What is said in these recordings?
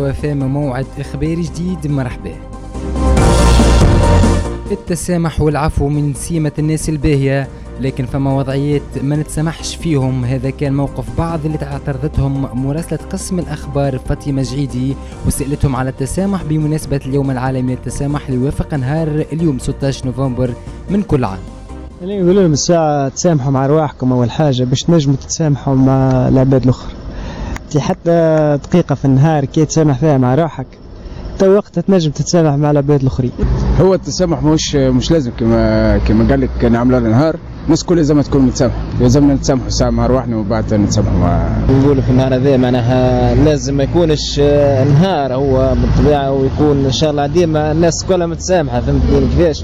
وفام موعد إخباري جديد. مرحبا. التسامح والعفو من سيمة الناس الباهية، لكن فما وضعيات ما نتسامحش فيهم. هذا كان موقف بعض اللي اعترضتهم مراسلة قسم الأخبار فاطمة جعيدي وسألتهم على التسامح بمناسبة اليوم العالمي للتسامح اللي وافق نهار اليوم 16 نوفمبر من كل عام. اللي يقولوا لهم الساعة تسامحوا مع رواحكم أول حاجة باش تنجموا تتسامحوا مع العباد الأخرى. حتى دقيقة في النهار كي تسامح فيها مع روحك تو وقتها تنجم تتسامح مع العباد الآخرين. هو التسامح مش لازم كما قال لك نعملوا النهار الناس كل لازم تكون متسامحة، لازم نتسامحوا ساعة مع رواحنا وبعد نتسامحوا مع. نقولوا في النهار هذا معناها لازم ما يكونش نهار هو بالطبيعة، ويكون إن شاء الله ديما الناس كلها متسامحة. فهمتني كيفاش؟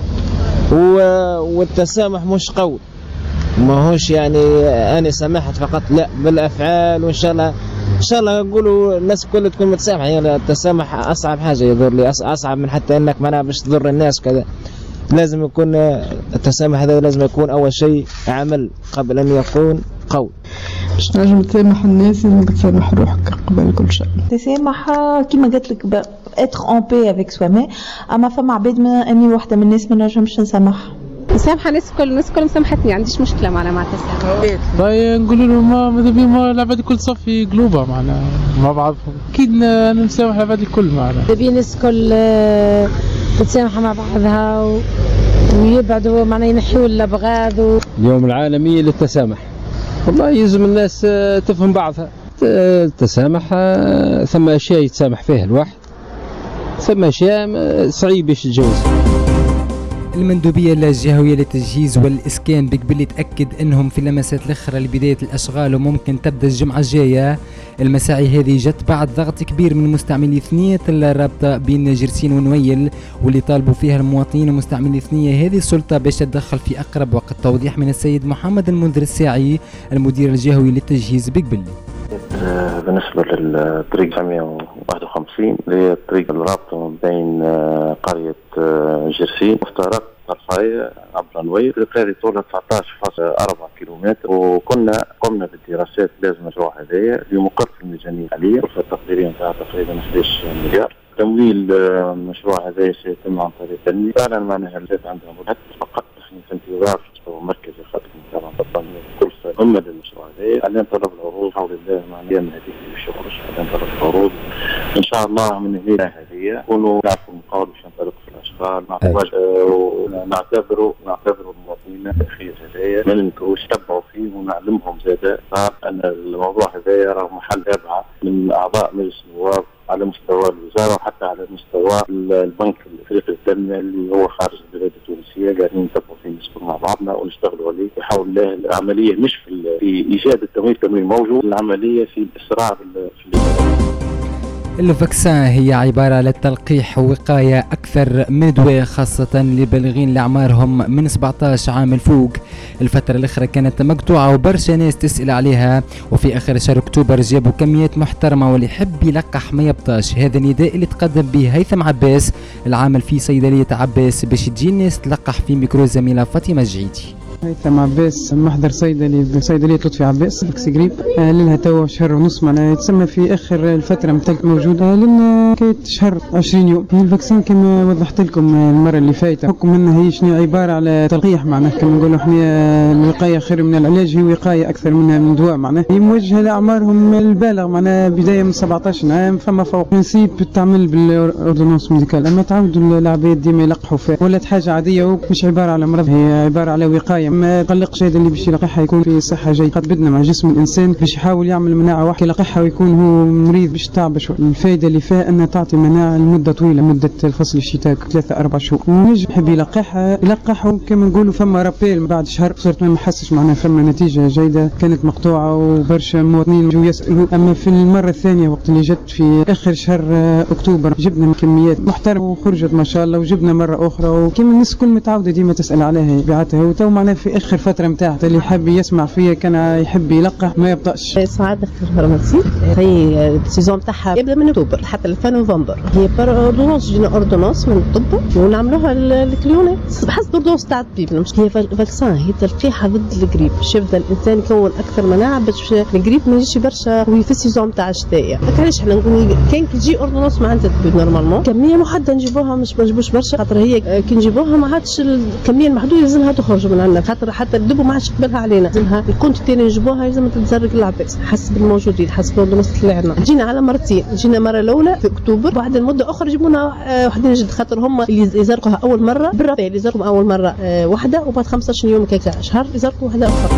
والتسامح مش قول، ما هوش يعني أنا سامحت فقط، لا بالأفعال. وإن شاء الله نقولوا الناس كلها تكون متسامحة. يعني التسامح أصعب حاجة يظهر لي، أصعب من حتى إنك معناها باش تضر الناس كذا. لازم يكون التسامح هذا لازم يكون أول شيء عمل قبل أن يكون قول. باش تنجم تسامح الناس لازم تسامح روحك قبل كل شيء. التسامح كيما قلت لك être en paix avec soi-même. أما فما عباد أني واحدة من الناس ما نجمش نسامحها. مسامحة الناس كل مسامحتني، عنديش مشكلة مع التسامح. طيب نقولوا له ماذا بيا العباد الكل صفي قلوبها معنا مع بعضهم، أكيد نسامح العباد الكل معنا. تبي الناس كل تتسامح مع بعضها ويبعدوا معنا، ينحيوا الأبغاض. اليوم العالمي للتسامح، والله يلزم الناس تفهم بعضها. التسامح ثم أشياء يتسامح فيها الواحد، ثم أشياء صعيب باش تتجوز. المندوبية الجهوية للتجهيز والإسكان بقبل تأكد أنهم في اللمسات الأخرى لبداية الأشغال وممكن تبدأ الجمعة الجاية. المساعي هذه جت بعد ضغط كبير من مستعملي ثنية الرابطة بين جرسين ونويل، واللي طالبوا فيها المواطنين ومستعملي ثنية هذه السلطة باش تدخل في أقرب وقت. توضيح من السيد محمد المنذر الساعي المدير الجهوي للتجهيز بقبل. بالنسبة للطريق 151 اللي هي الطريق الرابطة بين قرية جرسين وافتراق طرفاي عبر نوير، هذه طولها 19.4 كيلومتر. وكنا قمنا بالدراسات لازم المشروع هذايا اللي مقر في الميزانية حاليا، التقديرية نتاعها تقريبا 11 مليار. تمويل المشروع هذا سيتم عن طريق التنمية. فعلا معناها الجهات عندها مجهود فقط نحن في انتظار مستوى مركزي خاطر نتابع التنمية كل هم للمشروع هذا. حاليا طلب العروض حول الله معناها من هذه الشغل، حاليا طلب العروض إن شاء الله من هنا هذه نكونوا نعرفوا المقاول باش ننطلق في الأشغال. ونعتبروا المواطنين الأخير هذايا ما ننكروش يتبعوا فيه ونعلمهم زادا أن الموضوع هذايا راه محل تابعة من أعضاء مجلس النواب على مستوى الوزارة وحتى على مستوى البنك الافريقي للتنمية اللي هو خارج البلاد التونسية. قاعدين نتبعوا فيه نسكن مع بعضنا ونشتغلوا عليه بحول الله. العملية مش في إيجاد التمويل موجود، العملية في الإسراع في الفاكسان هي عبارة على تلقيح وقاية أكثر من دواء، خاصة للبالغين لأعمارهم من 17 عام الفوق. الفترة الأخرى كانت مقطوعة وبرشا ناس تسأل عليها، وفي آخر شهر أكتوبر جابوا كميات محترمة، واللي يحب يلقح ما يبطاش. هذا النداء اللي تقدم به هيثم عباس العامل في صيدلية عباس باش تجي الناس تلقح في ميكرو الزميلة فاطمة جعيدي. هيثم عباس محضر صيدلي بصيدلية لطفي عباس بكسي قريب، لنا توا شهر ونص معناها يتسمى في آخر الفترة متاعك موجودة لنا كانت شهر 20 يوم. الفاكسين كما وضحت لكم المرة اللي فاتت حكم منها هي شنو عبارة على تلقيح، معناها كما نقولوا احنا الوقاية خير من العلاج، هي وقاية أكثر منها من دواء. معناها هي موجهة لأعمارهم البالغ، معناها بداية من 17 عام فما فوق. برنسيب تعمل بالأوردونانس ميديكال، أما تعودوا العباد ديما يلقحوا فيها ولات حاجة عادية ومش عبارة على مرض، هي عبارة على وقاية. ما يقلقش هذا اللي باش يلقحها يكون في صحة جيدة. قد بدنا مع جسم الإنسان باش يحاول يعمل مناعة واحدة يلقحها ويكون هو مريض باش تعب شوي. الفائدة اللي فيها أنها تعطي مناعة لمدة طويلة، مدة الفصل الشتاء 3-4 شهور. ونجم يحب يلقحها كما نقولوا فما رابيل بعد شهر صرت ما نحسش معناها فما نتيجة جيدة. كانت مقطوعة وبرشا مواطنين جو يسألوا. أما في المرة الثانية وقت اللي جت في آخر شهر أكتوبر جبنا كميات محترمة وخرجت ما شاء الله، وجبنا مرة أخرى. وكما الناس كل متعودة ديما تسأل عليها بيعتها، وتو معنا في في اخر فتره نتاعها، اللي يحب يسمع فيها كان يحب يلقح ما يبطاش. سعاد اختي الفرماسي، هي السيزون تاعها يبدا من اكتوبر حتى 2000 نوفمبر. هي باردونونس، جينا اوردونونس من الطب ونعملوها الكليونات حسب اوردونس تاع الطبيب. مش هي فاكسان، هي تلقيحها ضد الجريب باش يبدا الانسان يكون اكثر مناعه باش الجريب ما يجيش برشا في السيزون تاع الشتاء. علاش حنا نقول كان كي تجي اوردونونس مع الطبيب نورمالمون كميه محدده نجيبوها، مش ما نجيبوش برشا، خاطر هي كي نجيبوها ما عادش الكميه المحدوده لازمها تخرج من عندنا، خاطر حتى الدبو ما عادش يقبلها علينا، لازمها الكونتيتي اللي نجيبوها لازم تتزرق العباد حسب الموجودين، حسب الاوردونانس اللي عندنا. جينا على مرتين، جينا مره الاولى في اكتوبر، بعد المده اخرى جيبونا وحدين جد، خاطر هم اللي يزرقوها اول مره بالرفاه، اللي يزرقوا اول مره وحده، وبعد 15 يوم كذا شهر يزرقوا وحده اخرى.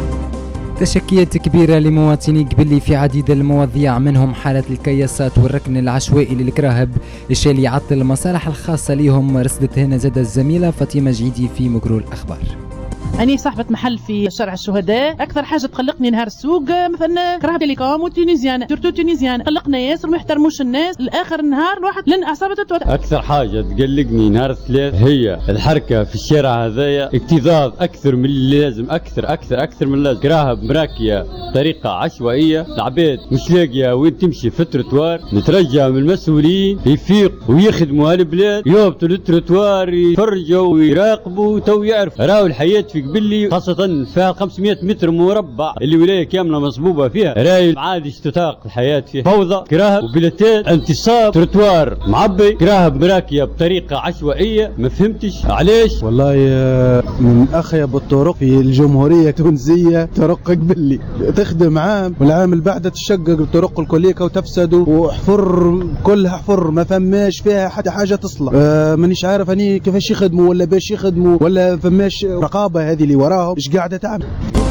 تشكيات كبيرة لمواطني قبلي في عديد المواضيع، منهم حالة الكياسات والركن العشوائي للكراهب، الشيء اللي يعطل المصالح الخاصة ليهم. رصدت هنا زاد الزميلة فاطمة جعيدي في مقرو الأخبار. أنا صاحبة محل في شارع الشهداء، أكثر حاجة تقلقني نهار السوق مثلا كراهب تيليكوم وتونيزيان، سورتو تونيزيان قلقنا ياسر وما يحترموش الناس، لآخر النهار الواحد لن أعصابه تتوتر. أكثر حاجة تقلقني نهار الثلاث هي الحركة في الشارع هذايا، اكتظاظ أكثر من اللازم، أكثر من اللازم، كراهب مراكية بطريقة عشوائية، العباد مش لاقية وين تمشي في التروتوار. نترجى من المسؤولين يفيقوا ويخدموا هالبلاد، يهبطوا للتروتوار يتفرجوا ويراقبوا تو يعرف راهو الحياة في قبلي، خاصة فيها 500 متر مربع اللي ولاية كاملة مصبوبة فيها، راهي عادش تطاق الحياة فيها، فوضى، كراهب وبلاتات، انتصاب، تروتوار معبي، كراهب مراكية بطريقة عشوائية، ما فهمتش علاش. والله من أخيب الطرق في الجمهورية التونسية طرق قبلي، تخدم عام والعام اللي بعدها تشقق الطرق الكلية وتفسد وحفر كلها حفر، ما فماش فيها حتى حاجة تصلح. مانيش عارف أني كيفاش يخدموا ولا باش يخدموا ولا فماش رقابة هذه اللي وراهم ايش قاعده تعمل.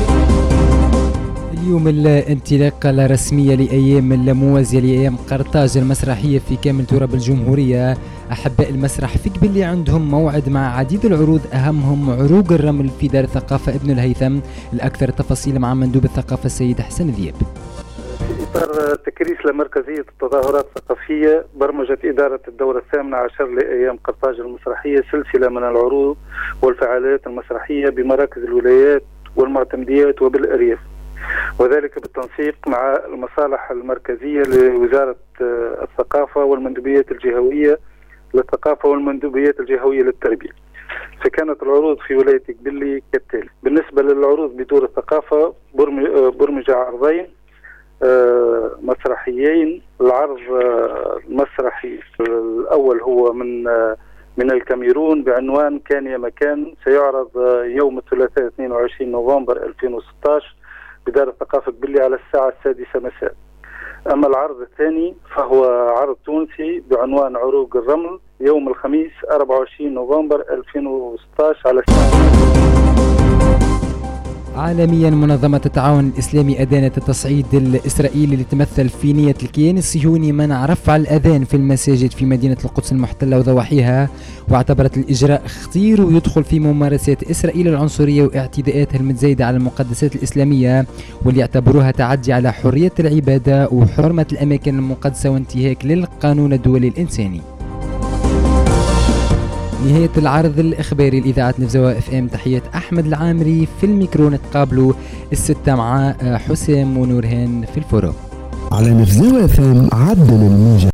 اليوم الانطلاقة الرسمية لأيام الموازية لأيام قرطاج المسرحية في كامل تراب الجمهورية. أحباء المسرح في قبلي عندهم موعد مع عديد العروض، أهمهم عروق الرمل في دار الثقافة ابن الهيثم. الأكثر تفاصيل مع مندوب الثقافة السيد حسن ذياب. في إطار تكريس لمركزية التظاهرات الثقافية، برمجت إدارة الدورة الثامنة عشر لأيام قرطاج المسرحية سلسلة من العروض والفعاليات المسرحية بمراكز الولايات والمعتمديات وبالأرياف، وذلك بالتنسيق مع المصالح المركزية لوزارة الثقافة والمندوبيات الجهوية للثقافة والمندوبيات الجهوية للتربية. فكانت العروض في ولاية قبلي كالتالي: بالنسبة للعروض بدور الثقافة برمج عرضين مسرحيين. العرض المسرحي الأول هو من الكاميرون بعنوان كان يا مكان، سيعرض يوم الثلاثاء 22 نوفمبر 2016 بدار الثقافة قبلي على الساعة 6 مساء. أما العرض الثاني فهو عرض تونسي بعنوان عروق الرمل يوم الخميس 24 نوفمبر 2016 على الساعة. عالميا منظمة التعاون الإسلامي أدانت التصعيد الإسرائيلي لتمثل في نية الكيان الصهيوني منع رفع الأذان في المساجد في مدينة القدس المحتلة وضواحيها، واعتبرت الإجراء خطير ويدخل في ممارسات إسرائيل العنصرية واعتداءاتها المتزايدة على المقدسات الإسلامية، واللي يعتبروها تعدي على حرية العبادة وحرمة الأماكن المقدسة وانتهاك للقانون الدولي الإنساني. نهاية العرض الإخباري لإذاعة نفزوة اف ام. تحية أحمد العامري في الميكرو. نتقابلوا الستة مع حسام ونورهان في الفورو على نفزوة اف ام. عدل الموجة.